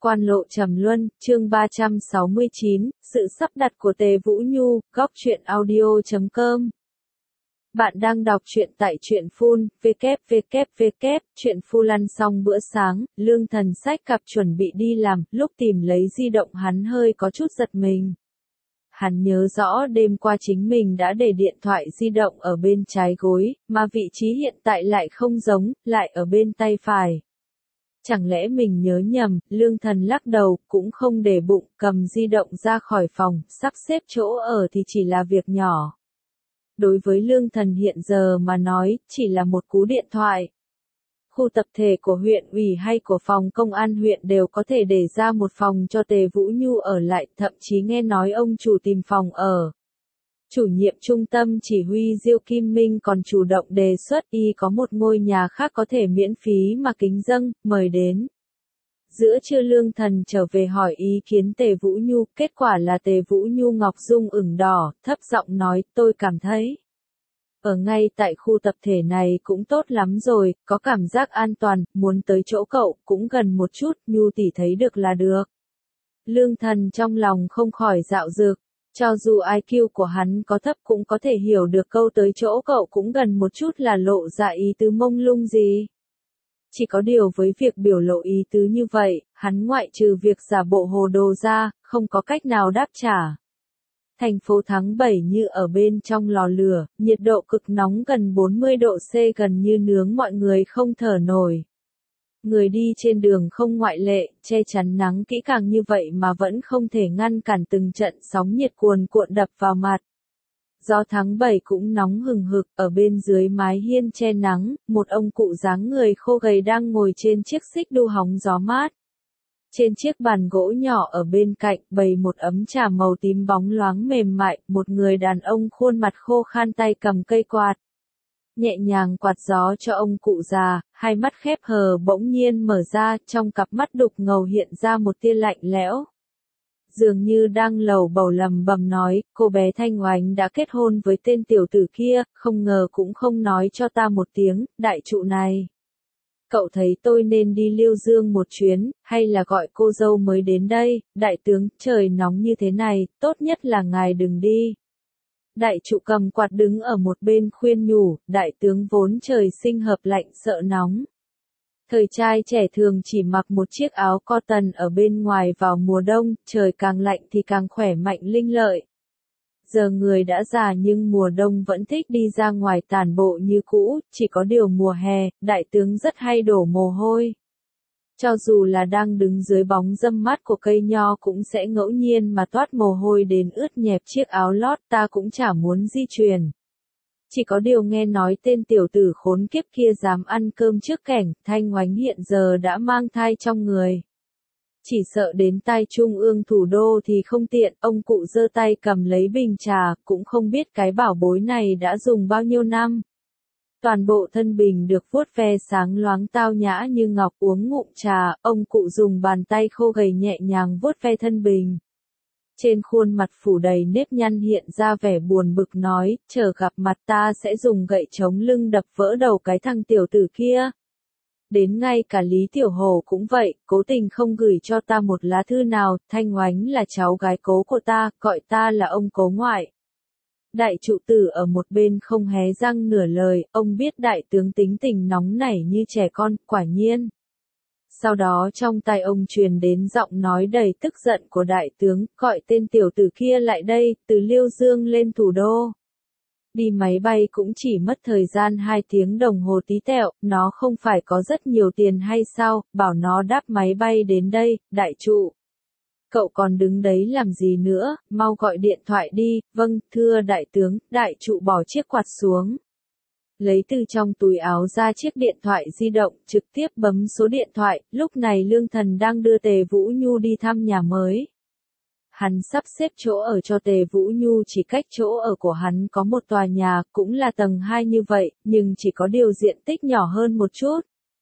Quan lộ trầm luân, chương 369, sự sắp đặt của Tề Vũ Nhu, góc truyện audio.com. Bạn đang đọc truyện tại truyện Phun, www. Truyện Phun. Lăn xong bữa sáng, Lương Thần xách cặp chuẩn bị đi làm, lúc tìm lấy di động hắn hơi có chút giật mình. Hắn nhớ rõ đêm qua chính mình đã để điện thoại di động ở bên trái gối, mà vị trí hiện tại lại không giống, lại ở bên tay phải. Chẳng lẽ mình nhớ nhầm, Lương Thần lắc đầu, cũng không để bụng, cầm di động ra khỏi phòng, sắp xếp chỗ ở thì chỉ là việc nhỏ. Đối với Lương Thần hiện giờ mà nói, chỉ là một cú điện thoại. Khu tập thể của huyện ủy hay của phòng công an huyện đều có thể để ra một phòng cho Tề Vũ Nhu ở lại, thậm chí nghe nói ông chủ tìm phòng ở. Chủ nhiệm trung tâm chỉ huy Diêu Kim Minh còn chủ động đề xuất y có một ngôi nhà khác có thể miễn phí mà kính dâng, mời đến. Giữa trưa Lương Thần trở về hỏi ý kiến Tề Vũ Nhu, kết quả là Tề Vũ Nhu ngọc dung ửng đỏ, thấp giọng nói, tôi cảm thấy ở ngay tại khu tập thể này cũng tốt lắm rồi, có cảm giác an toàn, muốn tới chỗ cậu cũng gần một chút, Nhu tỷ thấy được là được. Lương Thần trong lòng không khỏi dạo dực. Cho dù IQ của hắn có thấp cũng có thể hiểu được câu tới chỗ cậu cũng gần một chút là lộ ra ý tứ mông lung gì. Chỉ có điều với việc biểu lộ ý tứ như vậy, hắn ngoại trừ việc giả bộ hồ đồ ra, không có cách nào đáp trả. Thành phố tháng 7 như ở bên trong lò lửa, nhiệt độ cực nóng gần 40 độ C gần như nướng mọi người không thở nổi. Người đi trên đường không ngoại lệ, che chắn nắng kỹ càng như vậy mà vẫn không thể ngăn cản từng trận sóng nhiệt cuồn cuộn đập vào mặt. Gió tháng 7 cũng nóng hừng hực, ở bên dưới mái hiên che nắng, một ông cụ dáng người khô gầy đang ngồi trên chiếc xích đu hóng gió mát. Trên chiếc bàn gỗ nhỏ ở bên cạnh bày một ấm trà màu tím bóng loáng mềm mại, một người đàn ông khuôn mặt khô khan tay cầm cây quạt. Nhẹ nhàng quạt gió cho ông cụ già, hai mắt khép hờ bỗng nhiên mở ra, trong cặp mắt đục ngầu hiện ra một tia lạnh lẽo. Dường như đang lầu bầu lầm bầm nói, cô bé Thanh Oánh đã kết hôn với tên tiểu tử kia, không ngờ cũng không nói cho ta một tiếng, đại trụ này. Cậu thấy tôi nên đi Liêu Dương một chuyến, hay là gọi cô dâu mới đến đây, đại tướng, trời nóng như thế này, tốt nhất là ngài đừng đi. Đại trụ cầm quạt đứng ở một bên khuyên nhủ, đại tướng vốn trời sinh hợp lạnh sợ nóng. Thời trai trẻ thường chỉ mặc một chiếc áo cotton ở bên ngoài vào mùa đông, trời càng lạnh thì càng khỏe mạnh linh lợi. Giờ người đã già nhưng mùa đông vẫn thích đi ra ngoài tản bộ như cũ, chỉ có điều mùa hè, đại tướng rất hay đổ mồ hôi. Cho dù là đang đứng dưới bóng râm mát của cây nho cũng sẽ ngẫu nhiên mà toát mồ hôi đến ướt nhẹp chiếc áo lót, ta cũng chả muốn di chuyển. Chỉ có điều nghe nói tên tiểu tử khốn kiếp kia dám ăn cơm trước kẻng, Thanh Oánh hiện giờ đã mang thai trong người. Chỉ sợ đến tai trung ương thủ đô thì không tiện, ông cụ giơ tay cầm lấy bình trà, cũng không biết cái bảo bối này đã dùng bao nhiêu năm. Toàn bộ thân bình được vuốt ve sáng loáng tao nhã như ngọc, uống ngụm trà, ông cụ dùng bàn tay khô gầy nhẹ nhàng vuốt ve thân bình. Trên khuôn mặt phủ đầy nếp nhăn hiện ra vẻ buồn bực nói, chờ gặp mặt ta sẽ dùng gậy chống lưng đập vỡ đầu cái thằng tiểu tử kia. Đến ngay cả Lý Tiểu Hồ cũng vậy, cố tình không gửi cho ta một lá thư nào, Thanh Oánh là cháu gái cố của ta, gọi ta là ông cố ngoại. Đại trụ tử ở một bên không hé răng nửa lời, ông biết đại tướng tính tình nóng nảy như trẻ con, quả nhiên. Sau đó trong tai ông truyền đến giọng nói đầy tức giận của đại tướng, gọi tên tiểu tử kia lại đây, từ Liêu Dương lên thủ đô. Đi máy bay cũng chỉ mất thời gian 2 tiếng đồng hồ tí tẹo, nó không phải có rất nhiều tiền hay sao, bảo nó đáp máy bay đến đây, đại trụ. Cậu còn đứng đấy làm gì nữa, mau gọi điện thoại đi, vâng, thưa đại tướng, đại trụ bỏ chiếc quạt xuống. Lấy từ trong túi áo ra chiếc điện thoại di động, trực tiếp bấm số điện thoại, lúc này Lương Thần đang đưa Tề Vũ Nhu đi thăm nhà mới. Hắn sắp xếp chỗ ở cho Tề Vũ Nhu chỉ cách chỗ ở của hắn có một tòa nhà, cũng là tầng 2 như vậy, nhưng chỉ có điều diện tích nhỏ hơn một chút.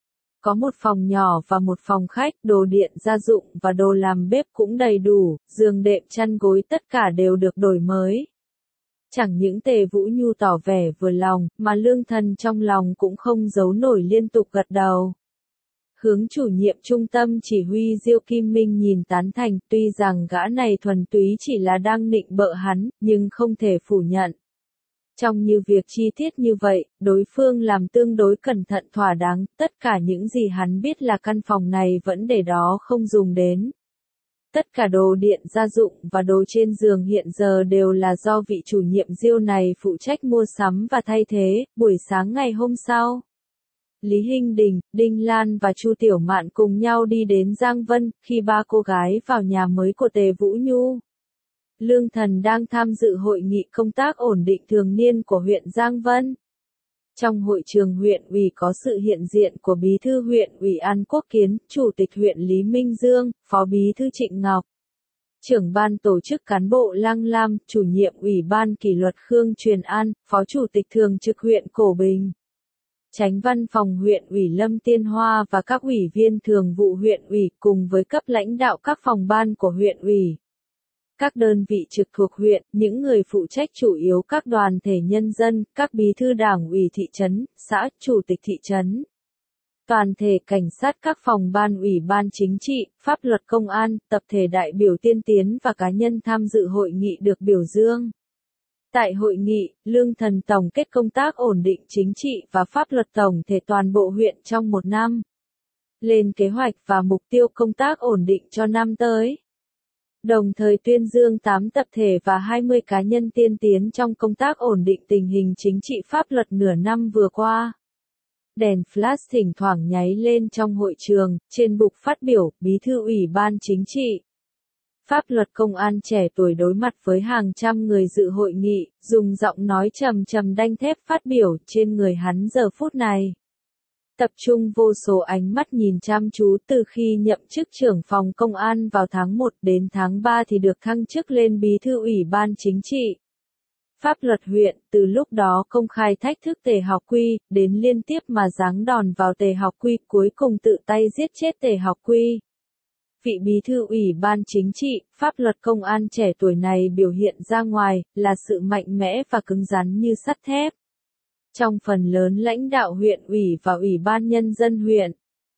Có một phòng nhỏ và một phòng khách, đồ điện gia dụng và đồ làm bếp cũng đầy đủ, giường đệm chăn gối tất cả đều được đổi mới. Chẳng những Tề Vũ Nhu tỏ vẻ vừa lòng, mà Lương Thần trong lòng cũng không giấu nổi liên tục gật đầu. Hướng chủ nhiệm trung tâm chỉ huy Diêu Kim Minh nhìn tán thành, tuy rằng gã này thuần túy chỉ là đang nịnh bợ hắn, nhưng không thể phủ nhận. Trong nhiều việc chi tiết như vậy, đối phương làm tương đối cẩn thận thỏa đáng, tất cả những gì hắn biết là căn phòng này vẫn để đó không dùng đến. Tất cả đồ điện gia dụng và đồ trên giường hiện giờ đều là do vị chủ nhiệm Diêu này phụ trách mua sắm và thay thế. Buổi sáng ngày hôm sau, Lý Hinh Đình, Đinh Lan và Chu Tiểu Mạn cùng nhau đi đến Giang Vân, khi ba cô gái vào nhà mới của Tề Vũ Nhu. Lương Thần đang tham dự hội nghị công tác ổn định thường niên của huyện Giang Vân. Trong hội trường huyện ủy có sự hiện diện của Bí thư huyện ủy An Quốc Kiến, Chủ tịch huyện Lý Minh Dương, Phó Bí thư Trịnh Ngọc, trưởng ban tổ chức cán bộ Lăng Lam, chủ nhiệm ủy ban kỷ luật Khương Truyền An, Phó Chủ tịch thường trực huyện Cổ Bình, Chánh văn phòng huyện ủy Lâm Tiên Hoa và các ủy viên thường vụ huyện ủy cùng với cấp lãnh đạo các phòng ban của huyện ủy. Các đơn vị trực thuộc huyện, những người phụ trách chủ yếu các đoàn thể nhân dân, các bí thư đảng ủy thị trấn, xã, chủ tịch thị trấn. Toàn thể cảnh sát các phòng ban ủy ban chính trị, pháp luật công an, tập thể đại biểu tiên tiến và cá nhân tham dự hội nghị được biểu dương. Tại hội nghị, Lương Thần tổng kết công tác ổn định chính trị và pháp luật tổng thể toàn bộ huyện trong một năm. Lên kế hoạch và mục tiêu công tác ổn định cho năm tới. Đồng thời tuyên dương 8 tập thể và 20 cá nhân tiên tiến trong công tác ổn định tình hình chính trị pháp luật nửa năm vừa qua. Đèn flash thỉnh thoảng nháy lên trong hội trường, trên bục phát biểu, Bí thư Ủy ban Chính trị. Pháp luật công an trẻ tuổi đối mặt với hàng trăm người dự hội nghị, dùng giọng nói trầm trầm đanh thép phát biểu trên người hắn giờ phút này. Tập trung vô số ánh mắt nhìn chăm chú từ khi nhậm chức trưởng phòng công an vào tháng 1 đến tháng 3 thì được thăng chức lên bí thư ủy ban chính trị. Pháp luật huyện, từ lúc đó công khai thách thức Tề Học Quy, đến liên tiếp mà giáng đòn vào Tề Học Quy, cuối cùng tự tay giết chết Tề Học Quy. Vị bí thư ủy ban chính trị, pháp luật công an trẻ tuổi này biểu hiện ra ngoài, là sự mạnh mẽ và cứng rắn như sắt thép. Trong phần lớn lãnh đạo huyện ủy và ủy ban nhân dân huyện,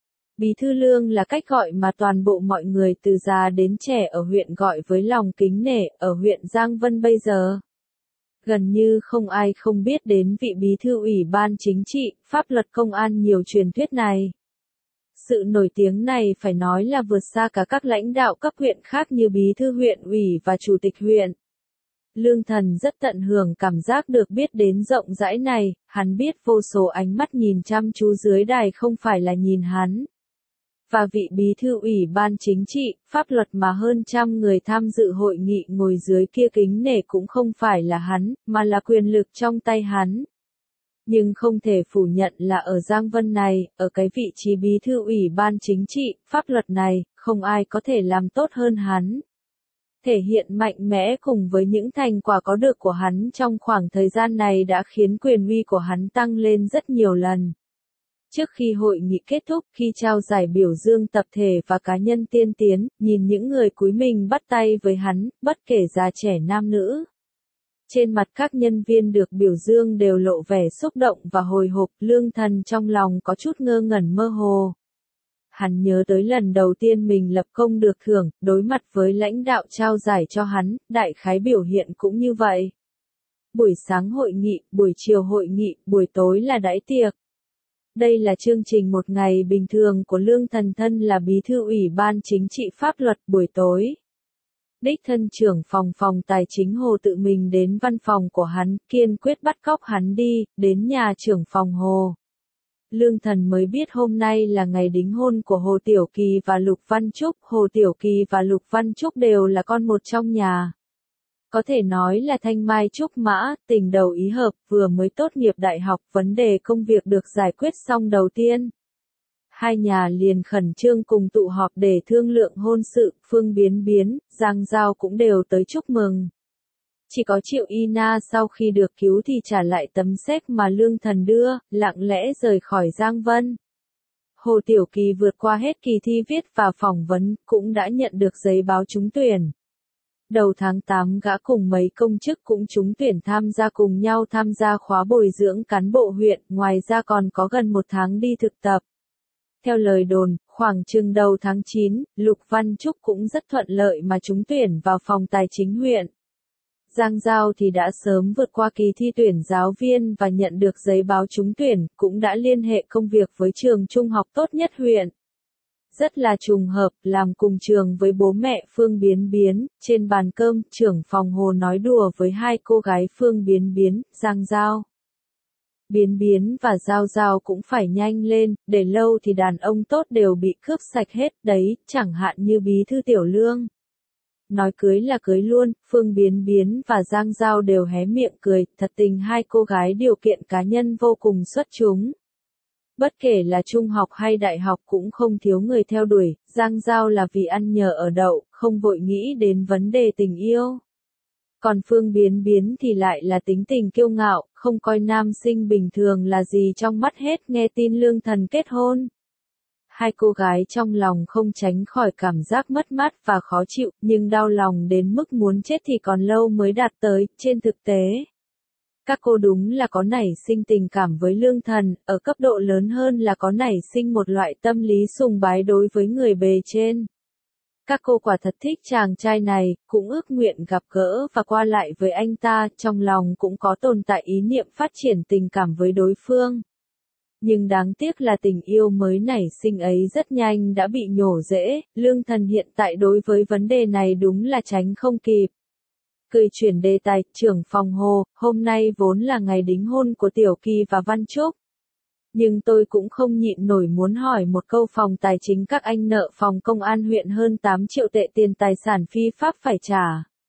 Bí thư Lương là cách gọi mà toàn bộ mọi người từ già đến trẻ ở huyện gọi với lòng kính nể. Ở huyện Giang Vân bây giờ, gần như không ai không biết đến vị bí thư ủy ban chính trị, pháp luật công an nhiều truyền thuyết này. Sự nổi tiếng này phải nói là vượt xa cả các lãnh đạo cấp huyện khác như bí thư huyện ủy và chủ tịch huyện. Lương Thần rất tận hưởng cảm giác được biết đến rộng rãi này, hắn biết vô số ánh mắt nhìn chăm chú dưới đài không phải là nhìn hắn. Và vị bí thư ủy ban chính trị, pháp luật mà hơn trăm người tham dự hội nghị ngồi dưới kia kính nể cũng không phải là hắn, mà là quyền lực trong tay hắn. Nhưng không thể phủ nhận là ở Giang Vân này, ở cái vị trí bí thư ủy ban chính trị, pháp luật này, không ai có thể làm tốt hơn hắn. Thể hiện mạnh mẽ cùng với những thành quả có được của hắn trong khoảng thời gian này đã khiến quyền uy của hắn tăng lên rất nhiều lần. Trước khi hội nghị kết thúc, khi trao giải biểu dương tập thể và cá nhân tiên tiến, nhìn những người cúi mình bắt tay với hắn, bất kể già trẻ nam nữ. Trên mặt các nhân viên được biểu dương đều lộ vẻ xúc động và hồi hộp, Lương Thần trong lòng có chút ngơ ngẩn mơ hồ. Hắn nhớ tới lần đầu tiên mình lập công được thưởng, đối mặt với lãnh đạo trao giải cho hắn, đại khái biểu hiện cũng như vậy. Buổi sáng hội nghị, buổi chiều hội nghị, buổi tối là đãi tiệc. Đây là chương trình một ngày bình thường của Lương Thần thân là bí thư ủy ban chính trị pháp luật. Buổi tối, đích thân trưởng phòng tài chính Hồ tự mình đến văn phòng của hắn, kiên quyết bắt cóc hắn đi, đến nhà trưởng phòng Hồ. Lương Thần mới biết hôm nay là ngày đính hôn của Hồ Tiểu Kỳ và Lục Văn Trúc. Hồ Tiểu Kỳ và Lục Văn Trúc đều là con một trong nhà. Có thể nói là thanh mai trúc mã, tình đầu ý hợp, vừa mới tốt nghiệp đại học, vấn đề công việc được giải quyết xong đầu tiên. Hai nhà liền khẩn trương cùng tụ họp để thương lượng hôn sự. Phương Biến, Giang Giao cũng đều tới chúc mừng. Chỉ có Triệu Y Na sau khi được cứu thì trả lại tấm séc mà Lương Thần đưa, lặng lẽ rời khỏi Giang Vân. Hồ Tiểu Kỳ vượt qua hết kỳ thi viết và phỏng vấn, cũng đã nhận được giấy báo trúng tuyển. Đầu tháng 8 gã cùng mấy công chức cũng trúng tuyển tham gia cùng nhau tham gia khóa bồi dưỡng cán bộ huyện, ngoài ra còn có gần một tháng đi thực tập. Theo lời đồn, khoảng chừng đầu tháng 9, Lục Văn Trúc cũng rất thuận lợi mà trúng tuyển vào phòng tài chính huyện. Giang Giao thì đã sớm vượt qua kỳ thi tuyển giáo viên và nhận được giấy báo trúng tuyển, cũng đã liên hệ công việc với trường trung học tốt nhất huyện. Rất là trùng hợp, làm cùng trường với bố mẹ Phương Biến Biến, trên bàn cơm, trưởng phòng Hồ nói đùa với hai cô gái Phương Biến Biến, Giang Giao. Biến Biến và Giao Giao cũng phải nhanh lên, để lâu thì đàn ông tốt đều bị cướp sạch hết đấy, chẳng hạn như bí thư Tiểu Lương. Nói cưới là cưới luôn, Phương Biến Biến và Giang Giao đều hé miệng cười, thật tình hai cô gái điều kiện cá nhân vô cùng xuất chúng. Bất kể là trung học hay đại học cũng không thiếu người theo đuổi, Giang Giao là vì ăn nhờ ở đậu, không vội nghĩ đến vấn đề tình yêu. Còn Phương Biến Biến thì lại là tính tình kiêu ngạo, không coi nam sinh bình thường là gì trong mắt hết nghe tin Lương Thần kết hôn. Hai cô gái trong lòng không tránh khỏi cảm giác mất mát và khó chịu, nhưng đau lòng đến mức muốn chết thì còn lâu mới đạt tới, trên thực tế. Các cô đúng là có nảy sinh tình cảm với Lương Thần, ở cấp độ lớn hơn là có nảy sinh một loại tâm lý sùng bái đối với người bề trên. Các cô quả thật thích chàng trai này, cũng ước nguyện gặp gỡ và qua lại với anh ta, trong lòng cũng có tồn tại ý niệm phát triển tình cảm với đối phương. Nhưng đáng tiếc là tình yêu mới nảy sinh ấy rất nhanh đã bị nhổ rễ, Lương Thần hiện tại đối với vấn đề này đúng là tránh không kịp. Cười chuyển đề tài, trưởng phòng Hồ, hôm nay vốn là ngày đính hôn của Tiểu Kỳ và Văn Trúc. Nhưng tôi cũng không nhịn nổi muốn hỏi một câu, phòng tài chính các anh nợ phòng công an huyện hơn 8 triệu tệ tiền tài sản phi pháp phải trả.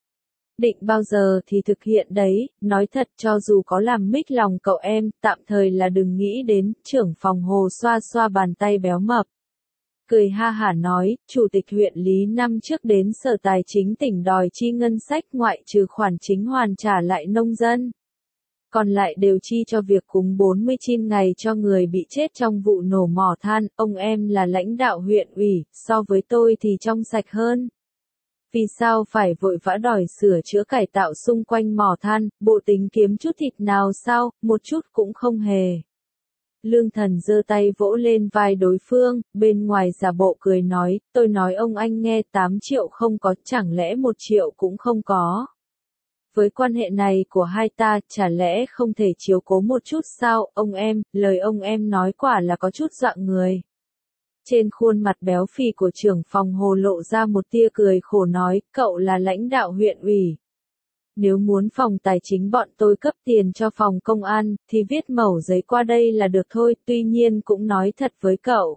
Định bao giờ thì thực hiện đấy, nói thật cho dù có làm mích lòng cậu em, tạm thời là đừng nghĩ đến, trưởng phòng Hồ xoa xoa bàn tay béo mập. Cười ha hả nói, Chủ tịch huyện Lý năm trước đến Sở Tài chính tỉnh đòi chi ngân sách ngoại trừ khoản chính hoàn trả lại nông dân. Còn lại đều chi cho việc cúng 49 ngày cho người bị chết trong vụ nổ mỏ than, ông em là lãnh đạo huyện ủy, so với tôi thì trong sạch hơn. Vì sao phải vội vã đòi sửa chữa cải tạo xung quanh mỏ than, bộ tính kiếm chút thịt nào sao, một chút cũng không hề. Lương Thần giơ tay vỗ lên vai đối phương, bên ngoài giả bộ cười nói, tôi nói ông anh nghe 8 triệu không có, chẳng lẽ 1 triệu cũng không có. Với quan hệ này của hai ta, chả lẽ không thể chiếu cố một chút sao, ông em, lời ông em nói quả là có chút dọa người. Trên khuôn mặt béo phì của trưởng phòng Hồ lộ ra một tia cười khổ nói, cậu là lãnh đạo huyện ủy. Nếu muốn phòng tài chính bọn tôi cấp tiền cho phòng công an, thì viết mẩu giấy qua đây là được thôi, tuy nhiên cũng nói thật với cậu.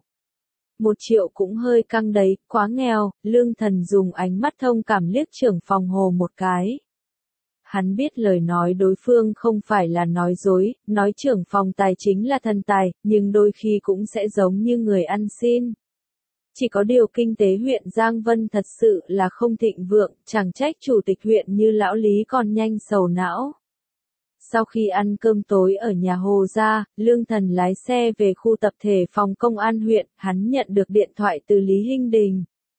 1 triệu cũng hơi căng đấy, quá nghèo, Lương Thần dùng ánh mắt thông cảm liếc trưởng phòng Hồ một cái. Hắn biết lời nói đối phương không phải là nói dối, nói trưởng phòng tài chính là thần tài, nhưng đôi khi cũng sẽ giống như người ăn xin. Chỉ có điều kinh tế huyện Giang Vân thật sự là không thịnh vượng, chẳng trách chủ tịch huyện như lão Lý còn nhanh sầu não. Sau khi ăn cơm tối ở nhà Hồ ra, Lương Thần lái xe về khu tập thể phòng công an huyện, hắn nhận được điện thoại từ Lý Hinh Đình.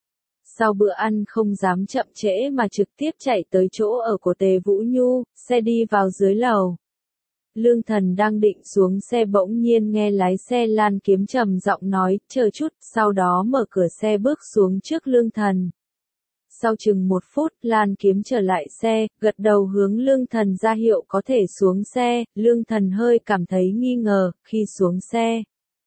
Sau bữa ăn không dám chậm trễ mà trực tiếp chạy tới chỗ ở của Tề Vũ Nhu, xe đi vào dưới lầu. Lương Thần đang định xuống xe bỗng nhiên nghe lái xe Lan Kiếm trầm giọng nói, chờ chút, sau đó mở cửa xe bước xuống trước Lương Thần. Sau chừng 1 phút, Lan Kiếm trở lại xe, gật đầu hướng Lương Thần ra hiệu có thể xuống xe, Lương Thần hơi cảm thấy nghi ngờ, khi xuống xe.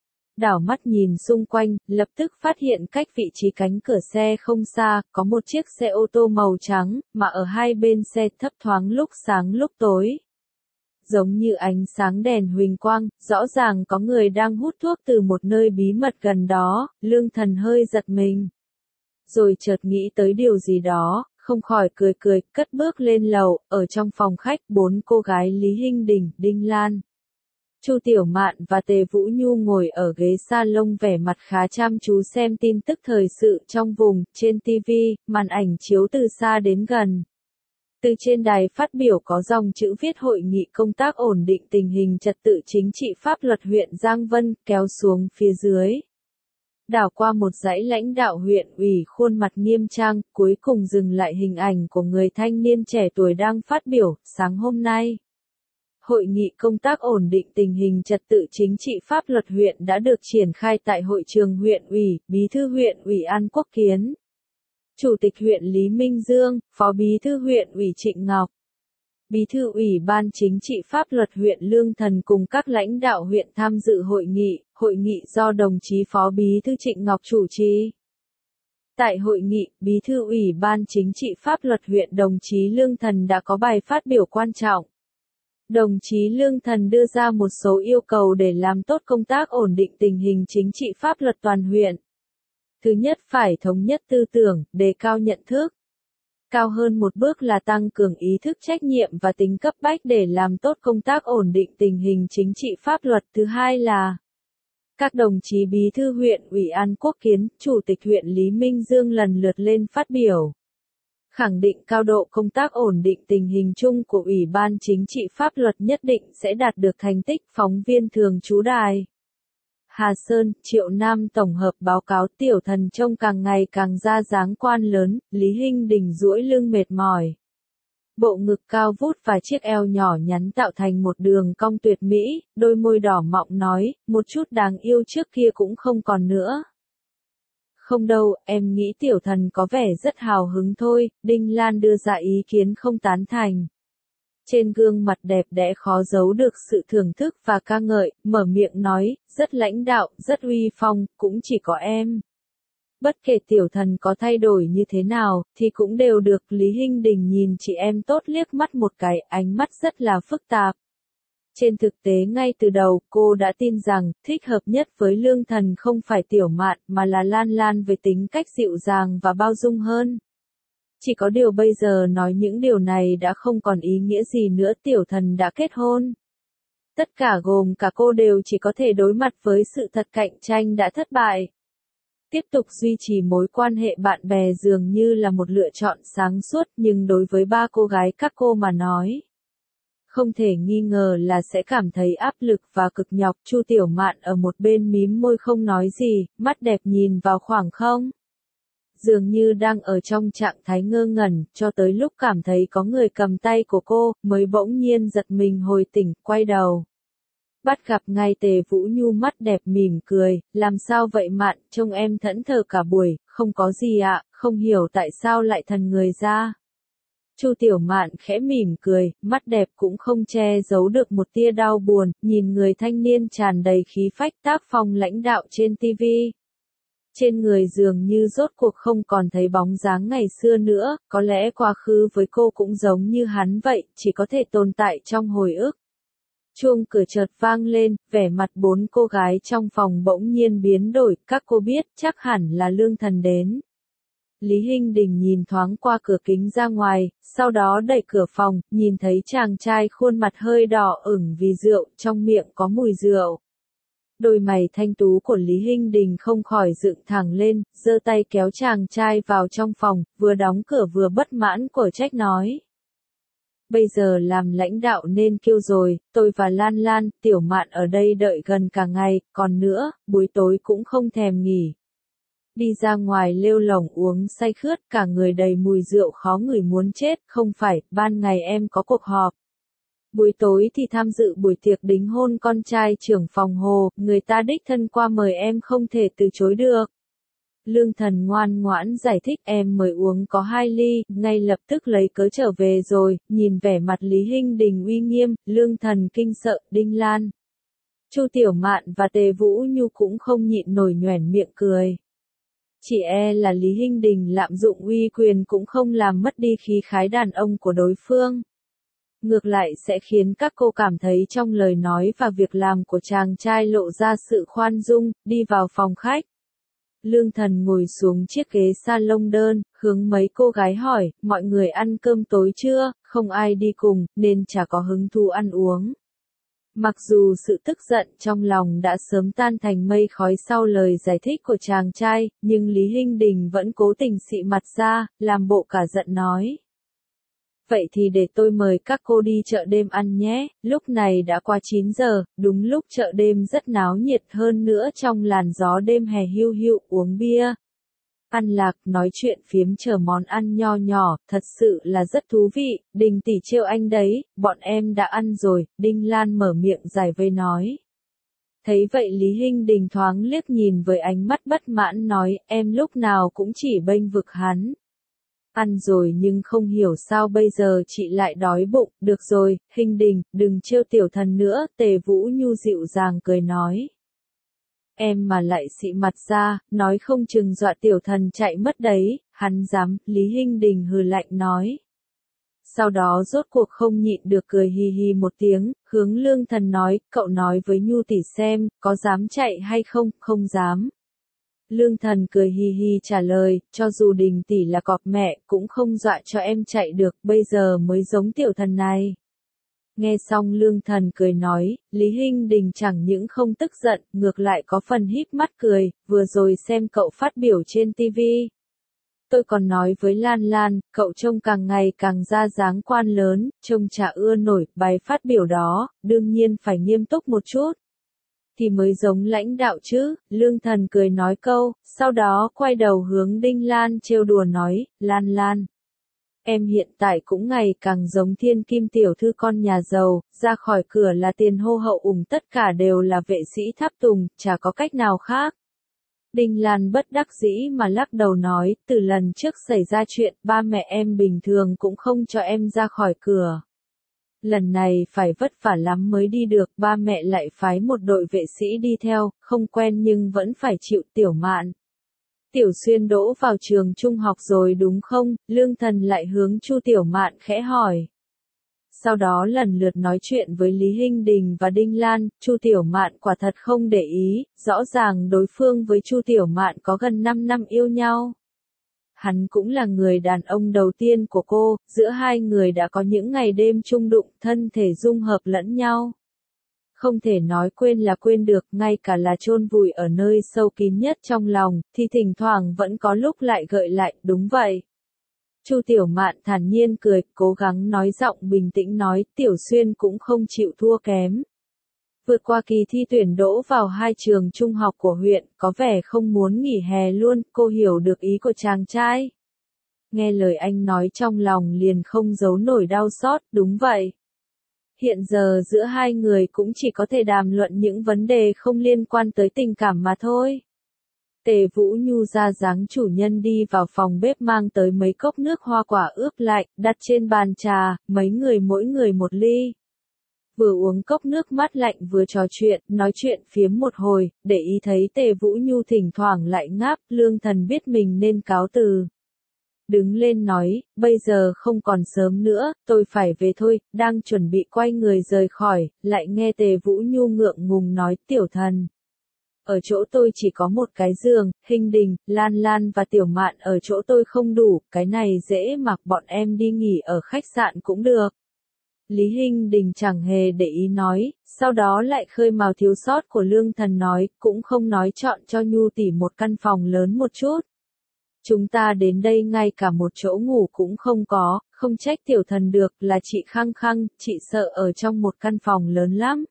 Đảo mắt nhìn xung quanh, lập tức phát hiện cách vị trí cánh cửa xe không xa, có một chiếc xe ô tô màu trắng, mà ở hai bên xe thấp thoáng lúc sáng lúc tối. Giống như ánh sáng đèn huỳnh quang, rõ ràng có người đang hút thuốc từ một nơi bí mật gần đó, Lương Thần hơi giật mình. Rồi chợt nghĩ tới điều gì đó, không khỏi cười cười, cất bước lên lầu, ở trong phòng khách 4 cô gái Lý Hinh Đình, Đinh Lan, Chu Tiểu Mạn và Tề Vũ Nhu ngồi ở ghế salon vẻ mặt khá chăm chú xem tin tức thời sự trong vùng, trên TV, màn ảnh chiếu từ xa đến gần. Từ trên đài phát biểu có dòng chữ viết hội nghị công tác ổn định tình hình trật tự chính trị pháp luật huyện Giang Vân, kéo xuống phía dưới. Đảo qua một dãy lãnh đạo huyện ủy khuôn mặt nghiêm trang, cuối cùng dừng lại hình ảnh của người thanh niên trẻ tuổi đang phát biểu, sáng hôm nay. Hội nghị công tác ổn định tình hình trật tự chính trị pháp luật huyện đã được triển khai tại hội trường huyện ủy, Bí thư huyện ủy An Quốc Kiến, Chủ tịch huyện Lý Minh Dương, Phó Bí thư huyện ủy Trịnh Ngọc, Bí thư Ủy ban Chính trị pháp luật huyện Lương Thần cùng các lãnh đạo huyện tham dự hội nghị do đồng chí Phó Bí thư Trịnh Ngọc chủ trì. Tại hội nghị, Bí thư Ủy ban Chính trị pháp luật huyện đồng chí Lương Thần đã có bài phát biểu quan trọng. Đồng chí Lương Thần đưa ra một số yêu cầu để làm tốt công tác ổn định tình hình chính trị pháp luật toàn huyện. Thứ nhất, phải thống nhất tư tưởng, đề cao nhận thức. Cao hơn một bước là tăng cường ý thức trách nhiệm và tính cấp bách để làm tốt công tác ổn định tình hình chính trị pháp luật. Thứ hai là các đồng chí Bí thư huyện ủy An Quốc Kiến, Chủ tịch huyện Lý Minh Dương lần lượt lên phát biểu, khẳng định cao độ công tác ổn định tình hình chung của Ủy ban Chính trị pháp luật nhất định sẽ đạt được thành tích. Phóng viên thường trú Đài Hà Sơn, Triệu Nam tổng hợp báo cáo. Tiểu Thần trông càng ngày càng ra dáng quan lớn, Lý Hinh Đình duỗi lưng mệt mỏi. Bộ ngực cao vút và chiếc eo nhỏ nhắn tạo thành một đường cong tuyệt mỹ, đôi môi đỏ mọng nói, một chút đáng yêu trước kia cũng không còn nữa. Không đâu, em nghĩ Tiểu Thần có vẻ rất hào hứng thôi, Đinh Lan đưa ra ý kiến không tán thành. Trên gương mặt đẹp đẽ khó giấu được sự thưởng thức và ca ngợi, mở miệng nói, rất lãnh đạo, rất uy phong, cũng chỉ có em. Bất kể Tiểu Thần có thay đổi như thế nào, thì cũng đều được. Lý Hinh Đình nhìn chị em tốt liếc mắt một cái, ánh mắt rất là phức tạp. Trên thực tế ngay từ đầu, cô đã tin rằng, thích hợp nhất với Lương Thần không phải Tiểu Mạn, mà là Lan Lan về tính cách dịu dàng và bao dung hơn. Chỉ có điều bây giờ nói những điều này đã không còn ý nghĩa gì nữa. Tiểu Thần đã kết hôn. Tất cả gồm cả cô đều chỉ có thể đối mặt với sự thật cạnh tranh đã thất bại. Tiếp tục duy trì mối quan hệ bạn bè dường như là một lựa chọn sáng suốt, nhưng đối với ba cô gái các cô mà nói, không thể nghi ngờ là sẽ cảm thấy áp lực và cực nhọc. Chu Tiểu Mạn ở một bên mím môi không nói gì, mắt đẹp nhìn vào khoảng không. Dường như đang ở trong trạng thái ngơ ngẩn, cho tới lúc cảm thấy có người cầm tay của cô, mới bỗng nhiên giật mình hồi tỉnh, quay đầu. Bắt gặp ngay Tề Vũ Nhu mắt đẹp mỉm cười, làm sao vậy Mạn, trông em thẫn thờ cả buổi, không có gì ạ, không hiểu tại sao lại thần người ra. Chu Tiểu Mạn khẽ mỉm cười, mắt đẹp cũng không che giấu được một tia đau buồn, nhìn người thanh niên tràn đầy khí phách tác phong lãnh đạo trên TV. Trên người dường như rốt cuộc không còn thấy bóng dáng ngày xưa nữa, có lẽ quá khứ với cô cũng giống như hắn vậy, chỉ có thể tồn tại trong hồi ức. Chuông cửa chợt vang lên, vẻ mặt bốn cô gái trong phòng bỗng nhiên biến đổi, các cô biết chắc hẳn là Lương Thần đến. Lý Hinh Đình nhìn thoáng qua cửa kính ra ngoài, sau đó đẩy cửa phòng, nhìn thấy chàng trai khuôn mặt hơi đỏ ửng vì rượu, trong miệng có mùi rượu. Đôi mày thanh tú của Lý Hinh Đình không khỏi dựng thẳng lên, giơ tay kéo chàng trai vào trong phòng, vừa đóng cửa vừa bất mãn của trách nói. Bây giờ làm lãnh đạo nên kêu rồi, tôi và Lan Lan, Tiểu Mạn ở đây đợi gần cả ngày, còn nữa, buổi tối cũng không thèm nghỉ. Đi ra ngoài lêu lổng uống say khướt, cả người đầy mùi rượu khó ngửi muốn chết, không phải, ban ngày em có cuộc họp. Buổi tối thì tham dự buổi tiệc đính hôn con trai trưởng phòng Hồ, người ta đích thân qua mời em không thể từ chối được. Lương Thần ngoan ngoãn giải thích em mời uống có 2 ly, ngay lập tức lấy cớ trở về rồi, nhìn vẻ mặt Lý Hinh Đình uy nghiêm, Lương Thần kinh sợ, Đinh Lan. Chu Tiểu Mạn và Tề Vũ Nhu cũng không nhịn nổi nhoẻn miệng cười. Chỉ là Lý Hinh Đình lạm dụng uy quyền cũng không làm mất đi khí khái đàn ông của đối phương. Ngược lại sẽ khiến các cô cảm thấy trong lời nói và việc làm của chàng trai lộ ra sự khoan dung, đi vào phòng khách. Lương Thần ngồi xuống chiếc ghế salon đơn, hướng mấy cô gái hỏi, mọi người ăn cơm tối chưa, không ai đi cùng, nên chả có hứng thú ăn uống. Mặc dù sự tức giận trong lòng đã sớm tan thành mây khói sau lời giải thích của chàng trai, nhưng Lý Hinh Đình vẫn cố tình xị mặt ra, làm bộ cả giận nói. Vậy thì để tôi mời các cô đi chợ đêm ăn nhé, lúc này đã qua 9 giờ, đúng lúc chợ đêm rất náo nhiệt hơn nữa trong làn gió đêm hè hiu hiu uống bia. ăn lạc, nói chuyện phiếm chờ món ăn nho nhỏ, thật sự là rất thú vị, Đình tỷ trêu anh đấy, bọn em đã ăn rồi, Đinh Lan mở miệng giải vây nói. Thấy vậy Lý Hinh Đình thoáng liếc nhìn với ánh mắt bất mãn nói, em lúc nào cũng chỉ bênh vực hắn. Ăn rồi nhưng không hiểu sao bây giờ chị lại đói bụng, được rồi, Hinh Đình, đừng trêu tiểu thần nữa, Tề Vũ Nhu dịu dàng cười nói. Em mà lại xị mặt ra, nói không chừng dọa tiểu thần chạy mất đấy, hắn dám, Lý Hinh Đình hừ lạnh nói. Sau đó rốt cuộc không nhịn được cười hì hì một tiếng, hướng Lương Thần nói, cậu nói với Nhu tỷ xem, có dám chạy hay không, không dám. Lương Thần cười hì hì trả lời, cho dù Đình tỷ là cọp mẹ, cũng không dọa cho em chạy được, bây giờ mới giống tiểu thần này. Nghe xong Lương Thần cười nói, Lý Hinh Đình chẳng những không tức giận, ngược lại có phần híp mắt cười, vừa rồi xem cậu phát biểu trên TV. Tôi còn nói với Lan Lan, cậu trông càng ngày càng ra dáng quan lớn, trông chả ưa nổi, bài phát biểu đó, đương nhiên phải nghiêm túc một chút. Thì mới giống lãnh đạo chứ, Lương Thần cười nói câu, sau đó quay đầu hướng Đinh Lan trêu đùa nói, Lan Lan. Em hiện tại cũng ngày càng giống thiên kim tiểu thư con nhà giàu, ra khỏi cửa là tiền hô hậu ủng tất cả đều là vệ sĩ tháp tùng, chả có cách nào khác. Đinh Lan bất đắc dĩ mà lắc đầu nói, từ lần trước xảy ra chuyện, ba mẹ em bình thường cũng không cho em ra khỏi cửa. Lần này phải vất vả lắm mới đi được, ba mẹ lại phái một đội vệ sĩ đi theo, không quen nhưng vẫn phải chịu. Tiểu Mạn. Tiểu Xuyên đỗ vào trường trung học rồi đúng không? Lương Thần lại hướng Chu Tiểu Mạn khẽ hỏi. Sau đó lần lượt nói chuyện với Lý Hinh Đình và Đinh Lan, Chu Tiểu Mạn quả thật không để ý, rõ ràng đối phương với Chu Tiểu Mạn có gần 5 năm yêu nhau. Hắn cũng là người đàn ông đầu tiên của cô, giữa hai người đã có những ngày đêm chung đụng, thân thể dung hợp lẫn nhau. Không thể nói quên là quên được, ngay cả là chôn vùi ở nơi sâu kín nhất trong lòng, thì thỉnh thoảng vẫn có lúc lại gợi lại, đúng vậy. Chu Tiểu Mạn thản nhiên cười, cố gắng nói giọng bình tĩnh nói, Tiểu Xuyên cũng không chịu thua kém. Vượt qua kỳ thi tuyển đỗ vào 2 trường trung học của huyện, có vẻ không muốn nghỉ hè luôn, cô hiểu được ý của chàng trai. Nghe lời anh nói trong lòng liền không giấu nổi đau xót, đúng vậy. Hiện giờ giữa hai người cũng chỉ có thể đàm luận những vấn đề không liên quan tới tình cảm mà thôi. Tề Vũ Nhu ra dáng chủ nhân đi vào phòng bếp mang tới mấy cốc nước hoa quả ướp lạnh, đặt trên bàn trà, mấy người mỗi người một ly. Vừa uống cốc nước mát lạnh vừa trò chuyện, nói chuyện phiếm một hồi, để ý thấy Tề Vũ Nhu thỉnh thoảng lại ngáp, Lương Thần biết mình nên cáo từ. Đứng lên nói, bây giờ không còn sớm nữa, tôi phải về thôi, đang chuẩn bị quay người rời khỏi, lại nghe Tề Vũ Nhu ngượng ngùng nói, tiểu thần. Ở chỗ tôi chỉ có một cái giường, Hinh Đình, Lan Lan và Tiểu Mạn ở chỗ tôi không đủ, cái này dễ mặc bọn em đi nghỉ ở khách sạn cũng được. Lý Hinh Đình chẳng hề để ý nói, sau đó lại khơi mào thiếu sót của Lương Thần nói, cũng không nói chọn cho Nhu tỷ một căn phòng lớn một chút. Chúng ta đến đây ngay cả một chỗ ngủ cũng không có, không trách tiểu thần được, là chị khăng khăng, chị sợ ở trong một căn phòng lớn lắm.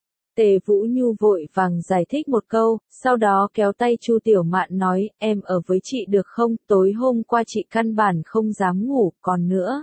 Tề Vũ Nhu vội vàng giải thích một câu, sau đó kéo tay Chu Tiểu Mạn nói, em ở với chị được không, tối hôm qua chị căn bản không dám ngủ, còn nữa.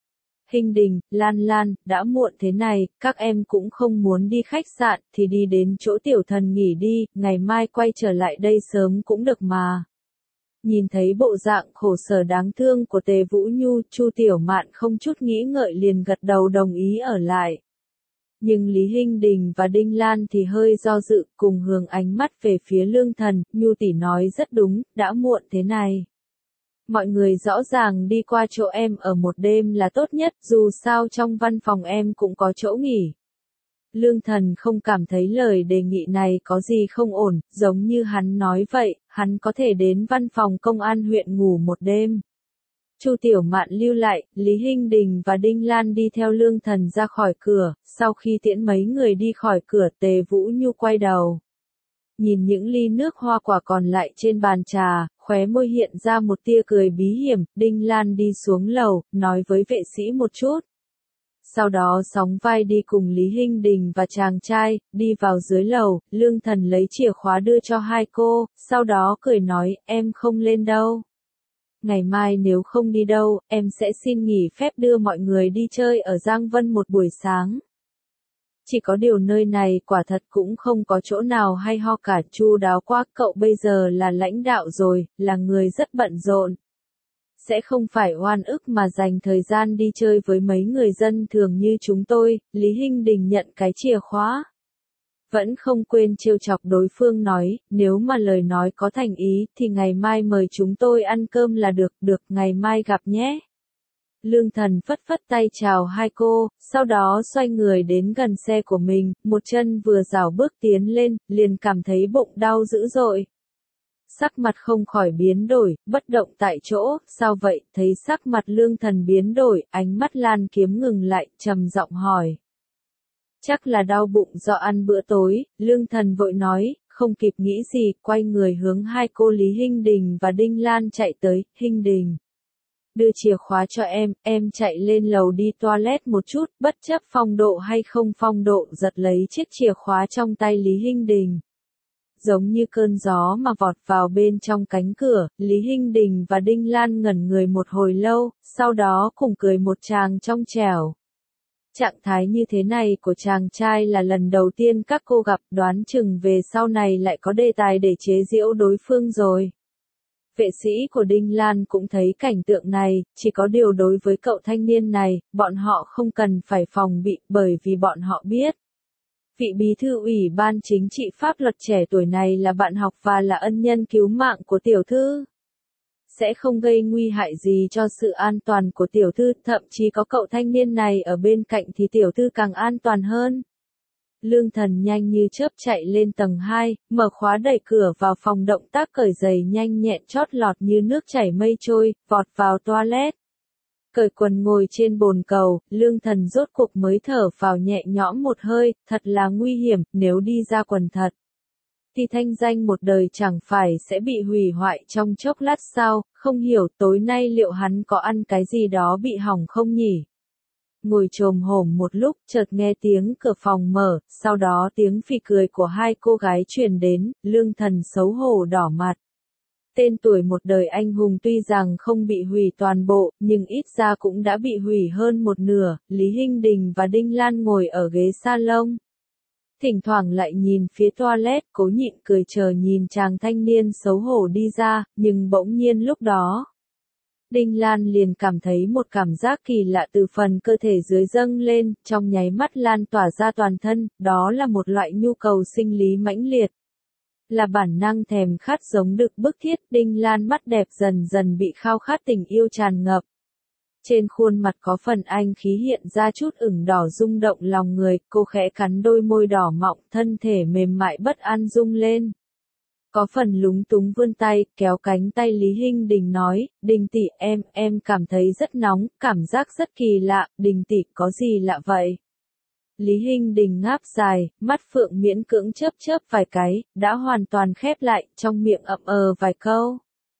Hinh Đình, Lan Lan, đã muộn thế này, các em cũng không muốn đi khách sạn, thì đi đến chỗ tiểu thần nghỉ đi, ngày mai quay trở lại đây sớm cũng được mà. Nhìn thấy bộ dạng khổ sở đáng thương của Tề Vũ Nhu, Chu Tiểu Mạn không chút nghĩ ngợi liền gật đầu đồng ý ở lại. Nhưng Lý Hinh Đình và Đinh Lan thì hơi do dự, cùng hướng ánh mắt về phía Lương Thần, Nhu tỷ nói rất đúng, đã muộn thế này. Mọi người rõ ràng đi qua chỗ em ở một đêm là tốt nhất, dù sao trong văn phòng em cũng có chỗ nghỉ. Lương Thần không cảm thấy lời đề nghị này có gì không ổn, giống như hắn nói vậy, hắn có thể đến văn phòng công an huyện ngủ một đêm. Chu Tiểu Mạn lưu lại, Lý Hinh Đình và Đinh Lan đi theo Lương Thần ra khỏi cửa, sau khi tiễn mấy người đi khỏi cửa, Tề Vũ Nhu quay đầu. Nhìn những ly nước hoa quả còn lại trên bàn trà, khóe môi hiện ra một tia cười bí hiểm, Đinh Lan đi xuống lầu, nói với vệ sĩ một chút. Sau đó sóng vai đi cùng Lý Hinh Đình và chàng trai, đi vào dưới lầu, Lương Thần lấy chìa khóa đưa cho hai cô, sau đó cười nói, em không lên đâu. Ngày mai nếu không đi đâu, em sẽ xin nghỉ phép đưa mọi người đi chơi ở Giang Vân một buổi sáng. Chỉ có điều nơi này quả thật cũng không có chỗ nào hay ho cả, chu đáo quá, cậu bây giờ là lãnh đạo rồi, là người rất bận rộn. Sẽ không phải oan ức mà dành thời gian đi chơi với mấy người dân thường như chúng tôi. Lý Hinh Đình nhận cái chìa khóa. Vẫn không quên trêu chọc đối phương nói, nếu mà lời nói có thành ý thì ngày mai mời chúng tôi ăn cơm là được, ngày mai gặp nhé. Lương Thần phất phất tay chào hai cô, sau đó xoay người đến gần xe của mình, một chân vừa rảo bước tiến lên, liền cảm thấy bụng đau dữ dội. Sắc mặt không khỏi biến đổi, bất động tại chỗ, sao vậy, thấy sắc mặt Lương Thần biến đổi, ánh mắt Lan Kiếm ngừng lại, trầm giọng hỏi. Chắc là đau bụng do ăn bữa tối, Lương Thần vội nói, không kịp nghĩ gì, quay người hướng hai cô Lý Hinh Đình và Đinh Lan chạy tới. Hinh Đình, đưa chìa khóa cho em chạy lên lầu đi toilet một chút, bất chấp phong độ hay không phong độ, giật lấy chiếc chìa khóa trong tay Lý Hinh Đình. Giống như cơn gió mà vọt vào bên trong cánh cửa, Lý Hinh Đình và Đinh Lan ngẩn người một hồi lâu, sau đó cùng cười một tràng trong trẻo. Trạng thái như thế này của chàng trai là lần đầu tiên các cô gặp, đoán chừng về sau này lại có đề tài để chế giễu đối phương rồi. Vệ sĩ của Đinh Lan cũng thấy cảnh tượng này, chỉ có điều đối với cậu thanh niên này, bọn họ không cần phải phòng bị, bởi vì bọn họ biết. Vị bí thư ủy ban chính trị pháp luật trẻ tuổi này là bạn học và là ân nhân cứu mạng của tiểu thư. Sẽ không gây nguy hại gì cho sự an toàn của tiểu thư, thậm chí có cậu thanh niên này ở bên cạnh thì tiểu thư càng an toàn hơn. Lương Thần nhanh như chớp chạy lên tầng 2, mở khóa đẩy cửa vào phòng, động tác cởi giày nhanh nhẹn chót lọt như nước chảy mây trôi, vọt vào toilet. Cởi quần ngồi trên bồn cầu, Lương Thần rốt cuộc mới thở vào nhẹ nhõm một hơi, thật là nguy hiểm, nếu đi ra quần thật. Thì thanh danh một đời chẳng phải sẽ bị hủy hoại trong chốc lát sao, không hiểu tối nay liệu hắn có ăn cái gì đó bị hỏng không nhỉ? Ngồi chồm hổm một lúc, chợt nghe tiếng cửa phòng mở, sau đó tiếng phì cười của hai cô gái truyền đến, Lương Thần xấu hổ đỏ mặt. Tên tuổi một đời anh hùng tuy rằng không bị hủy toàn bộ, nhưng ít ra cũng đã bị hủy hơn một nửa. Lý Hinh Đình và Đinh Lan ngồi ở ghế salon. Thỉnh thoảng lại nhìn phía toilet, cố nhịn cười chờ nhìn chàng thanh niên xấu hổ đi ra, nhưng bỗng nhiên lúc đó. Đinh Lan liền cảm thấy một cảm giác kỳ lạ từ phần cơ thể dưới dâng lên, trong nháy mắt lan tỏa ra toàn thân, đó là một loại nhu cầu sinh lý mãnh liệt. Là bản năng thèm khát giống đực bức thiết, Đinh Lan mắt đẹp dần dần bị khao khát tình yêu tràn ngập. Trên khuôn mặt có phần anh khí hiện ra chút ửng đỏ rung động lòng người, cô khẽ cắn đôi môi đỏ mọng, thân thể mềm mại bất an rung lên. Có phần lúng túng vươn tay, kéo cánh tay Lý Hinh Đình nói, Đình tỷ em cảm thấy rất nóng, cảm giác rất kỳ lạ, Đình tỷ có gì lạ vậy? Lý Hinh Đình ngáp dài, mắt phượng miễn cưỡng chớp chớp vài cái, đã hoàn toàn khép lại, trong miệng ậm vài câu.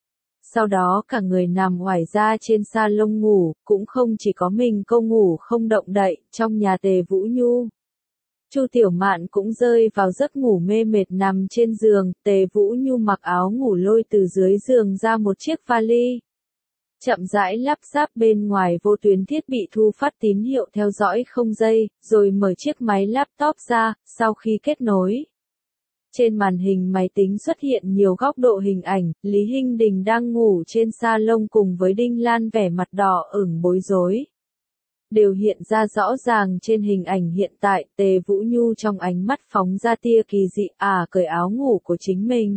Sau đó cả người nằm oải ra trên sa lông ngủ, cũng không chỉ có mình cô ngủ không động đậy, trong nhà Tề Vũ Nhu. Chu Tiểu Mạn cũng rơi vào giấc ngủ mê mệt nằm trên giường, Tề Vũ Nhu mặc áo ngủ lôi từ dưới giường ra một chiếc vali. Chậm rãi lắp ráp bên ngoài vô tuyến thiết bị thu phát tín hiệu theo dõi không dây, rồi mở chiếc máy laptop ra, sau khi kết nối. Trên màn hình máy tính xuất hiện nhiều góc độ hình ảnh, Lý Hinh Đình đang ngủ trên salon cùng với Đinh Lan vẻ mặt đỏ ửng bối rối. Đều hiện ra rõ ràng trên hình ảnh hiện tại, Tề Vũ Nhu trong ánh mắt phóng ra tia kỳ dị, cởi áo ngủ của chính mình.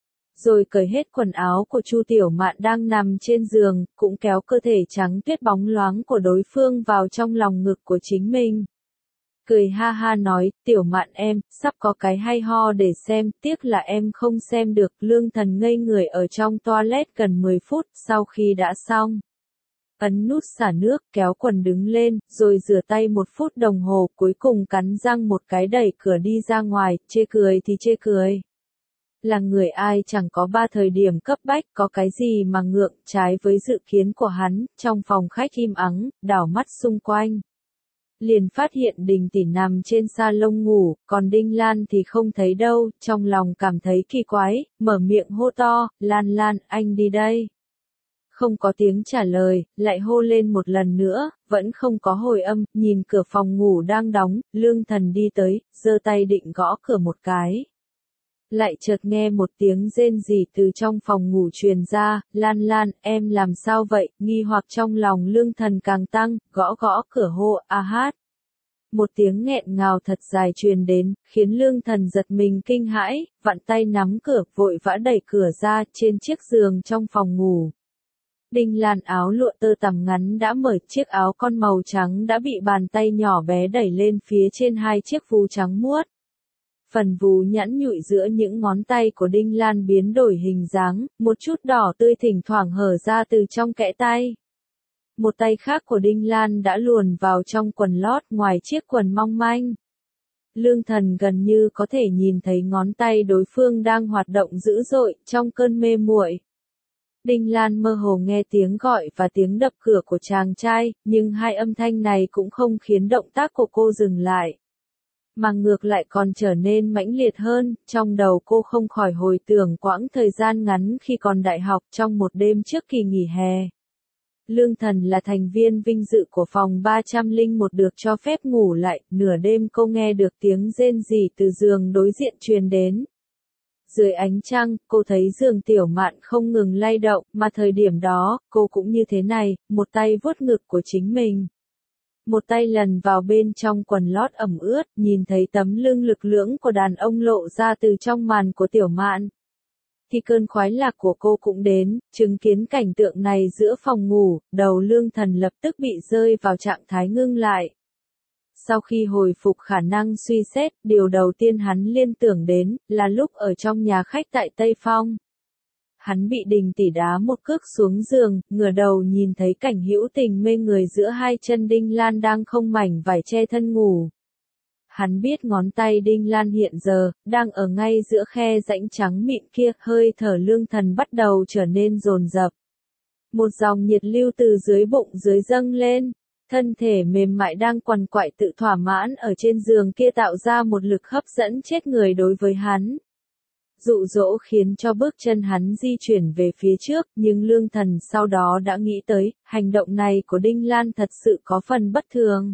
Rồi cởi hết quần áo của Chu Tiểu Mạn đang nằm trên giường, cũng kéo cơ thể trắng tuyết bóng loáng của đối phương vào trong lòng ngực của chính mình. Cười ha ha nói, Tiểu Mạn em, sắp có cái hay ho để xem, tiếc là em không xem được. Lương Thần ngây người ở trong toilet gần 10 phút, sau khi đã xong. Ấn nút xả nước, kéo quần đứng lên, rồi rửa tay 1 phút đồng hồ, cuối cùng cắn răng một cái đẩy cửa đi ra ngoài, chê cười thì chê cười. Là người ai chẳng có 3 thời điểm cấp bách, có cái gì mà ngượng, trái với dự kiến của hắn, trong phòng khách im ắng, đảo mắt xung quanh. Liền phát hiện Đình tỷ nằm trên sa lông ngủ, còn Đinh Lan thì không thấy đâu, trong lòng cảm thấy kỳ quái, mở miệng hô to, Lan Lan, anh đi đây. Không có tiếng trả lời, lại hô lên một lần nữa, vẫn không có hồi âm, nhìn cửa phòng ngủ đang đóng, Lương Thần đi tới, giơ tay định gõ cửa một cái. Lại chợt nghe một tiếng rên rỉ từ trong phòng ngủ truyền ra, Lan Lan, em làm sao vậy, nghi hoặc trong lòng Lương Thần càng tăng, gõ gõ cửa hô, a hát. Một tiếng nghẹn ngào thật dài truyền đến, khiến Lương Thần giật mình kinh hãi, vặn tay nắm cửa, vội vã đẩy cửa ra, trên chiếc giường trong phòng ngủ. Đinh Lan áo lụa tơ tằm ngắn đã mở, chiếc áo con màu trắng đã bị bàn tay nhỏ bé đẩy lên phía trên hai chiếc vú trắng muốt. Phần vú nhẵn nhụi giữa những ngón tay của Đinh Lan biến đổi hình dáng, một chút đỏ tươi thỉnh thoảng hở ra từ trong kẽ tay. Một tay khác của Đinh Lan đã luồn vào trong quần lót ngoài chiếc quần mong manh. Lương Thần gần như có thể nhìn thấy ngón tay đối phương đang hoạt động dữ dội trong cơn mê muội. Đinh Lan mơ hồ nghe tiếng gọi và tiếng đập cửa của chàng trai, nhưng hai âm thanh này cũng không khiến động tác của cô dừng lại. Mà ngược lại còn trở nên mãnh liệt hơn, trong đầu cô không khỏi hồi tưởng quãng thời gian ngắn khi còn đại học trong một đêm trước kỳ nghỉ hè. Lương Thần là thành viên vinh dự của phòng 301 được cho phép ngủ lại, nửa đêm cô nghe được tiếng rên rỉ từ giường đối diện truyền đến. Dưới ánh trăng, cô thấy giường Tiểu Mạn không ngừng lay động, mà thời điểm đó, cô cũng như thế này, một tay vuốt ngực của chính mình. Một tay lần vào bên trong quần lót ẩm ướt, nhìn thấy tấm lưng lực lưỡng của đàn ông lộ ra từ trong màn của Tiểu Mạn. Thì cơn khoái lạc của cô cũng đến, chứng kiến cảnh tượng này giữa phòng ngủ, đầu Lương Thần lập tức bị rơi vào trạng thái ngưng lại. Sau khi hồi phục khả năng suy xét, điều đầu tiên hắn liên tưởng đến, là lúc ở trong nhà khách tại Tây Phong. Hắn bị Đình tỷ đá một cước xuống giường, ngửa đầu nhìn thấy cảnh hữu tình mê người giữa hai chân Đinh Lan đang không mảnh vải che thân ngủ. Hắn biết ngón tay Đinh Lan hiện giờ, đang ở ngay giữa khe rãnh trắng mịn kia, hơi thở Lương Thần bắt đầu trở nên dồn dập. Một dòng nhiệt lưu từ dưới bụng dưới dâng lên. Thân thể mềm mại đang quằn quại tự thỏa mãn ở trên giường kia tạo ra một lực hấp dẫn chết người đối với hắn. Dụ dỗ khiến cho bước chân hắn di chuyển về phía trước, nhưng Lương Thần sau đó đã nghĩ tới, hành động này của Đinh Lan thật sự có phần bất thường.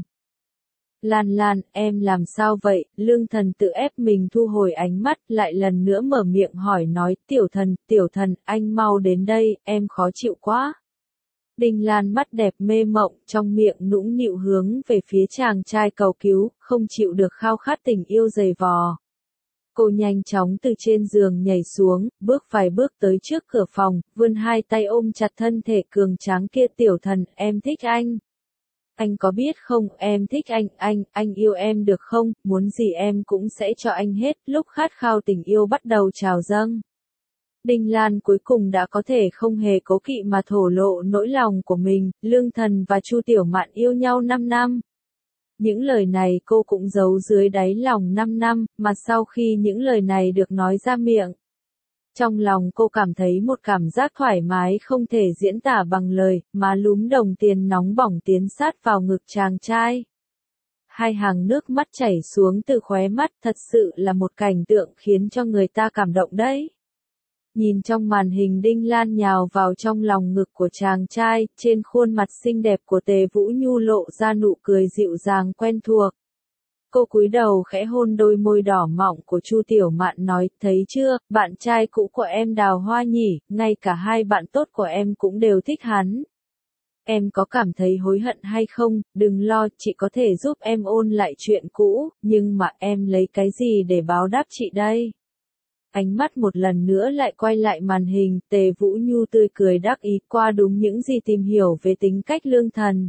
Lan Lan, em làm sao vậy? Lương Thần tự ép mình thu hồi ánh mắt, lại lần nữa mở miệng hỏi nói, Tiểu Thần, anh mau đến đây, em khó chịu quá. Đinh Lan mắt đẹp mê mộng, trong miệng nũng nịu hướng về phía chàng trai cầu cứu, không chịu được khao khát tình yêu dày vò. Cô nhanh chóng từ trên giường nhảy xuống, bước vài bước tới trước cửa phòng, vươn hai tay ôm chặt thân thể cường tráng kia. Tiểu Thần, em thích anh. Anh có biết không, em thích anh yêu em được không, muốn gì em cũng sẽ cho anh hết. Lúc khát khao tình yêu bắt đầu trào dâng. Đinh Lan cuối cùng đã có thể không hề cố kỵ mà thổ lộ nỗi lòng của mình. Lương Thần và Chu Tiểu Mạn yêu nhau 5 năm. Những lời này cô cũng giấu dưới đáy lòng 5 năm, mà sau khi những lời này được nói ra miệng, trong lòng cô cảm thấy một cảm giác thoải mái không thể diễn tả bằng lời, má lúm đồng tiền nóng bỏng tiến sát vào ngực chàng trai. Hai hàng nước mắt chảy xuống từ khóe mắt, thật sự là một cảnh tượng khiến cho người ta cảm động đấy. Nhìn trong màn hình Đinh Lan nhào vào trong lòng ngực của chàng trai, trên khuôn mặt xinh đẹp của Tề Vũ Nhu lộ ra nụ cười dịu dàng quen thuộc. Cô cúi đầu khẽ hôn đôi môi đỏ mọng của Chu Tiểu Mạn nói, thấy chưa, bạn trai cũ của em đào hoa nhỉ, ngay cả hai bạn tốt của em cũng đều thích hắn. Em có cảm thấy hối hận hay không, đừng lo, chị có thể giúp em ôn lại chuyện cũ, nhưng mà em lấy cái gì để báo đáp chị đây? Ánh mắt một lần nữa lại quay lại màn hình, Tề Vũ Nhu tươi cười đắc ý qua đúng những gì tìm hiểu về tính cách Lương Thần.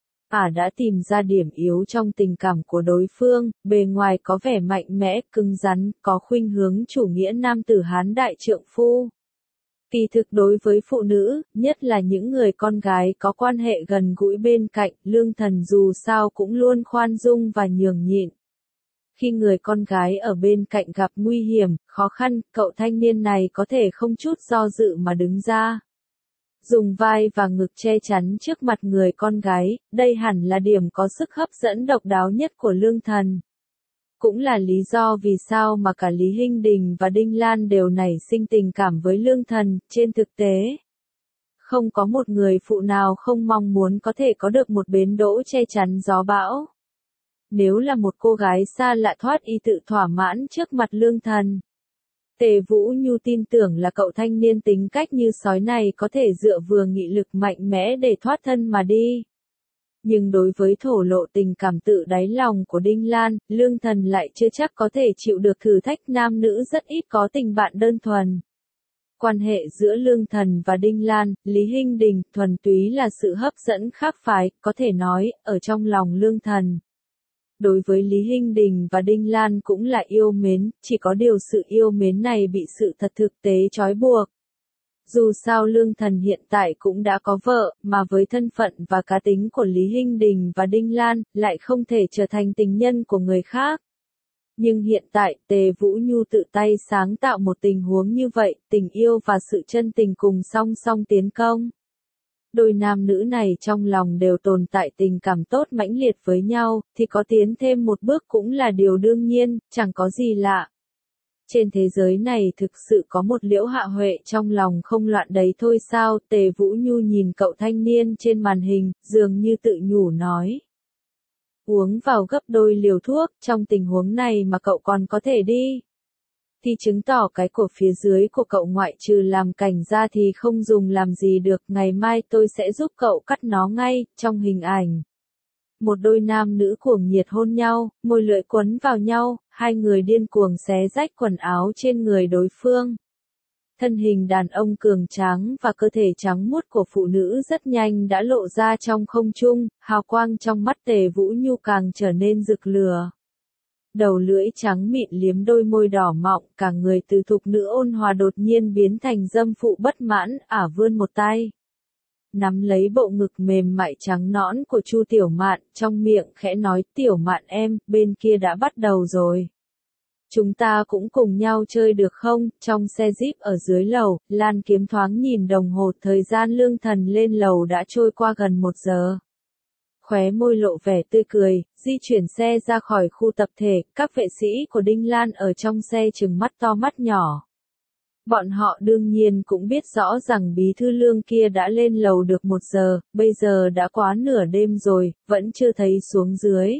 Đã tìm ra điểm yếu trong tình cảm của đối phương, bề ngoài có vẻ mạnh mẽ, cứng rắn, có khuynh hướng chủ nghĩa nam tử Hán đại trượng phu. Kỳ thực đối với phụ nữ, nhất là những người con gái có quan hệ gần gũi bên cạnh, Lương Thần dù sao cũng luôn khoan dung và nhường nhịn. Khi người con gái ở bên cạnh gặp nguy hiểm, khó khăn, cậu thanh niên này có thể không chút do dự mà đứng ra. Dùng vai và ngực che chắn trước mặt người con gái, đây hẳn là điểm có sức hấp dẫn độc đáo nhất của Lương Thần. Cũng là lý do vì sao mà cả Lý Hinh Đình và Đinh Lan đều nảy sinh tình cảm với Lương Thần, trên thực tế. Không có một người phụ nào không mong muốn có thể có được một bến đỗ che chắn gió bão. Nếu là một cô gái xa lạ thoát y tự thỏa mãn trước mặt Lương Thần. Tề Vũ Nhu tin tưởng là cậu thanh niên tính cách như sói này có thể dựa vừa nghị lực mạnh mẽ để thoát thân mà đi. Nhưng đối với thổ lộ tình cảm tự đáy lòng của Đinh Lan, Lương Thần lại chưa chắc có thể chịu được thử thách nam nữ rất ít có tình bạn đơn thuần. Quan hệ giữa Lương Thần và Đinh Lan, Lý Hinh Đình, thuần túy là sự hấp dẫn khác phái, có thể nói, ở trong lòng Lương Thần. Đối với Lý Hinh Đình và Đinh Lan cũng là yêu mến, chỉ có điều sự yêu mến này bị sự thật thực tế trói buộc. Dù sao Lương Thần hiện tại cũng đã có vợ, mà với thân phận và cá tính của Lý Hinh Đình và Đinh Lan, lại không thể trở thành tình nhân của người khác. Nhưng hiện tại, Tề Vũ Nhu tự tay sáng tạo một tình huống như vậy, tình yêu và sự chân tình cùng song song tiến công. Đôi nam nữ này trong lòng đều tồn tại tình cảm tốt mãnh liệt với nhau, thì có tiến thêm một bước cũng là điều đương nhiên, chẳng có gì lạ. Trên thế giới này thực sự có một Liễu Hạ Huệ trong lòng không loạn đấy thôi sao, Tề Vũ Nhu nhìn cậu thanh niên trên màn hình, dường như tự nhủ nói. Uống vào gấp đôi liều thuốc, trong tình huống này mà cậu còn có thể đi. Thì chứng tỏ cái của phía dưới của cậu ngoại trừ làm cảnh ra thì không dùng làm gì được, ngày mai tôi sẽ giúp cậu cắt nó ngay, trong hình ảnh. Một đôi nam nữ cuồng nhiệt hôn nhau, môi lưỡi quấn vào nhau, hai người điên cuồng xé rách quần áo trên người đối phương. Thân hình đàn ông cường tráng và cơ thể trắng muốt của phụ nữ rất nhanh đã lộ ra trong không trung, hào quang trong mắt Tề Vũ Nhu càng trở nên rực lửa. Đầu lưỡi trắng mịn liếm đôi môi đỏ mọng, cả người từ thục nữ ôn hòa đột nhiên biến thành dâm phụ bất mãn, vươn một tay. Nắm lấy bộ ngực mềm mại trắng nõn của Chu Tiểu Mạn, trong miệng khẽ nói, Tiểu Mạn em, bên kia đã bắt đầu rồi. Chúng ta cũng cùng nhau chơi được không? Trong xe Jeep ở dưới lầu, Lan Kiếm thoáng nhìn đồng hồ, thời gian Lương Thần lên lầu đã trôi qua gần 1 giờ. Khóe môi lộ vẻ tươi cười, di chuyển xe ra khỏi khu tập thể, các vệ sĩ của Đinh Lan ở trong xe trừng mắt to mắt nhỏ. Bọn họ đương nhiên cũng biết rõ rằng bí thư Lương kia đã lên lầu được 1 giờ, bây giờ đã quá nửa đêm rồi, vẫn chưa thấy xuống dưới.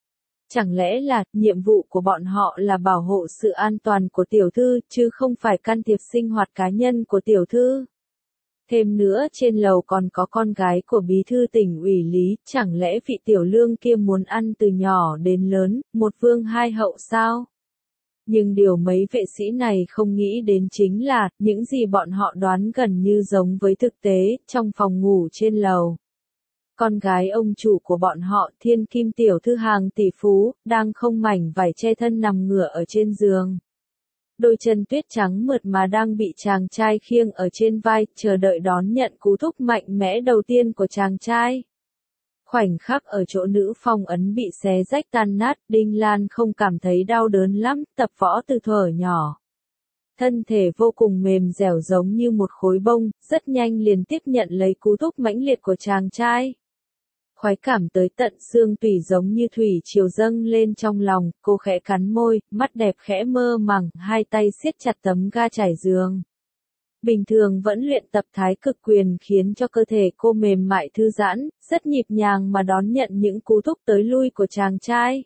Chẳng lẽ là, nhiệm vụ của bọn họ là bảo hộ sự an toàn của tiểu thư, chứ không phải can thiệp sinh hoạt cá nhân của tiểu thư? Thêm nữa trên lầu còn có con gái của bí thư tỉnh ủy Lý, chẳng lẽ vị tiểu Lương kia muốn ăn từ nhỏ đến lớn, một vương hai hậu sao? Nhưng điều mấy vệ sĩ này không nghĩ đến chính là, những gì bọn họ đoán gần như giống với thực tế, trong phòng ngủ trên lầu. Con gái ông chủ của bọn họ, Thiên Kim tiểu thư hàng tỷ phú, đang không mảnh vải che thân nằm ngửa ở trên giường. Đôi chân tuyết trắng mượt mà đang bị chàng trai khiêng ở trên vai, chờ đợi đón nhận cú thúc mạnh mẽ đầu tiên của chàng trai. Khoảnh khắc ở chỗ nữ phong ấn bị xé rách tan nát, Đinh Lan không cảm thấy đau đớn lắm, tập võ từ thuở nhỏ. Thân thể vô cùng mềm dẻo giống như một khối bông, rất nhanh liền tiếp nhận lấy cú thúc mãnh liệt của chàng trai. Khoái cảm tới tận xương tủy giống như thủy triều dâng lên trong lòng, cô khẽ cắn môi, mắt đẹp khẽ mơ màng, hai tay siết chặt tấm ga trải giường. Bình thường vẫn luyện tập thái cực quyền khiến cho cơ thể cô mềm mại thư giãn, rất nhịp nhàng mà đón nhận những cú thúc tới lui của chàng trai.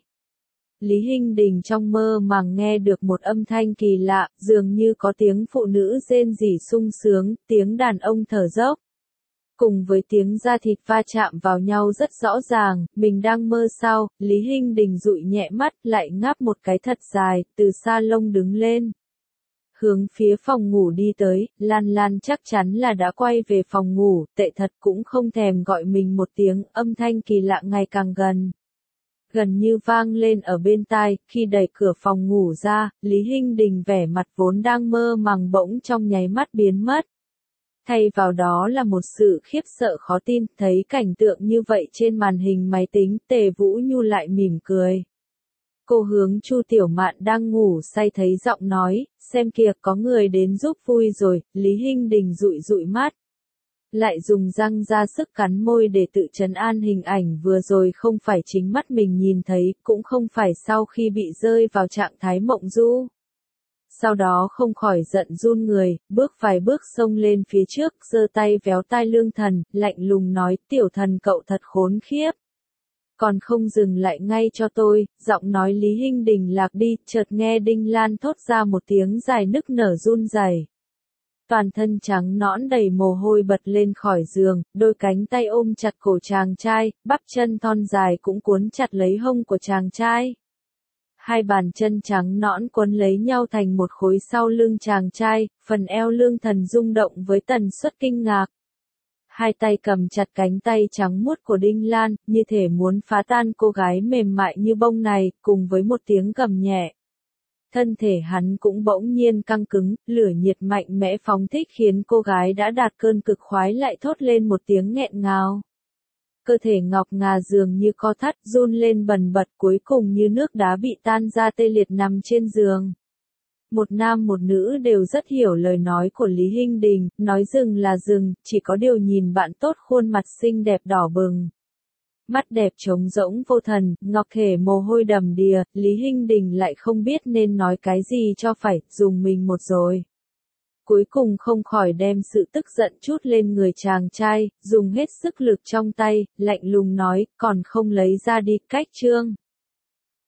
Lý Hinh Đình trong mơ màng nghe được một âm thanh kỳ lạ, dường như có tiếng phụ nữ rên rỉ sung sướng, tiếng đàn ông thở dốc. Cùng với tiếng da thịt va chạm vào nhau rất rõ ràng, mình đang mơ sao, Lý Hinh Đình dụi nhẹ mắt, lại ngáp một cái thật dài, từ salon đứng lên. Hướng phía phòng ngủ đi tới, Lan Lan chắc chắn là đã quay về phòng ngủ, tệ thật cũng không thèm gọi mình một tiếng, âm thanh kỳ lạ ngày càng gần. Gần như vang lên ở bên tai, khi đẩy cửa phòng ngủ ra, Lý Hinh Đình vẻ mặt vốn đang mơ màng bỗng trong nháy mắt biến mất. Thay vào đó là một sự khiếp sợ khó tin, thấy cảnh tượng như vậy trên màn hình máy tính, Tề Vũ Nhu lại mỉm cười. Cô hướng Chu Tiểu Mạn đang ngủ say thấy giọng nói, xem kìa có người đến giúp vui rồi, Lý Hinh Đình dụi dụi mắt. lại dùng răng ra sức cắn môi để tự trấn an hình ảnh vừa rồi không phải chính mắt mình nhìn thấy, cũng không phải sau khi bị rơi vào trạng thái mộng du. Sau đó không khỏi giận run người, bước vài bước xông lên phía trước, giơ tay véo tai Lương Thần, lạnh lùng nói, tiểu thần cậu thật khốn khiếp. Còn không dừng lại ngay cho tôi, giọng nói Lý Hinh Đình lạc đi, chợt nghe Đinh Lan thốt ra một tiếng dài nức nở run rẩy. Toàn thân trắng nõn đầy mồ hôi bật lên khỏi giường, đôi cánh tay ôm chặt cổ chàng trai, bắp chân thon dài cũng cuốn chặt lấy hông của chàng trai. Hai bàn chân trắng nõn quấn lấy nhau thành một khối sau lưng chàng trai, phần eo Lương Thần rung động với tần suất kinh ngạc. Hai tay cầm chặt cánh tay trắng muốt của Đinh Lan, như thể muốn phá tan cô gái mềm mại như bông này, cùng với một tiếng gầm nhẹ. Thân thể hắn cũng bỗng nhiên căng cứng, lửa nhiệt mạnh mẽ phóng thích khiến cô gái đã đạt cơn cực khoái lại thốt lên một tiếng nghẹn ngào. Cơ thể ngọc ngà dường như co thắt, run lên bần bật, cuối cùng như nước đá bị tan ra tê liệt nằm trên giường. Một nam một nữ đều rất hiểu lời nói của Lý Hinh Đình, nói dừng là dừng, chỉ có điều nhìn bạn tốt khuôn mặt xinh đẹp đỏ bừng. Mắt đẹp trống rỗng vô thần, ngọc thể mồ hôi đầm đìa, Lý Hinh Đình lại không biết nên nói cái gì cho phải, dùng mình một rồi. Cuối cùng không khỏi đem sự tức giận trút lên người chàng trai, dùng hết sức lực trong tay, lạnh lùng nói, còn không lấy ra đi, cách trương.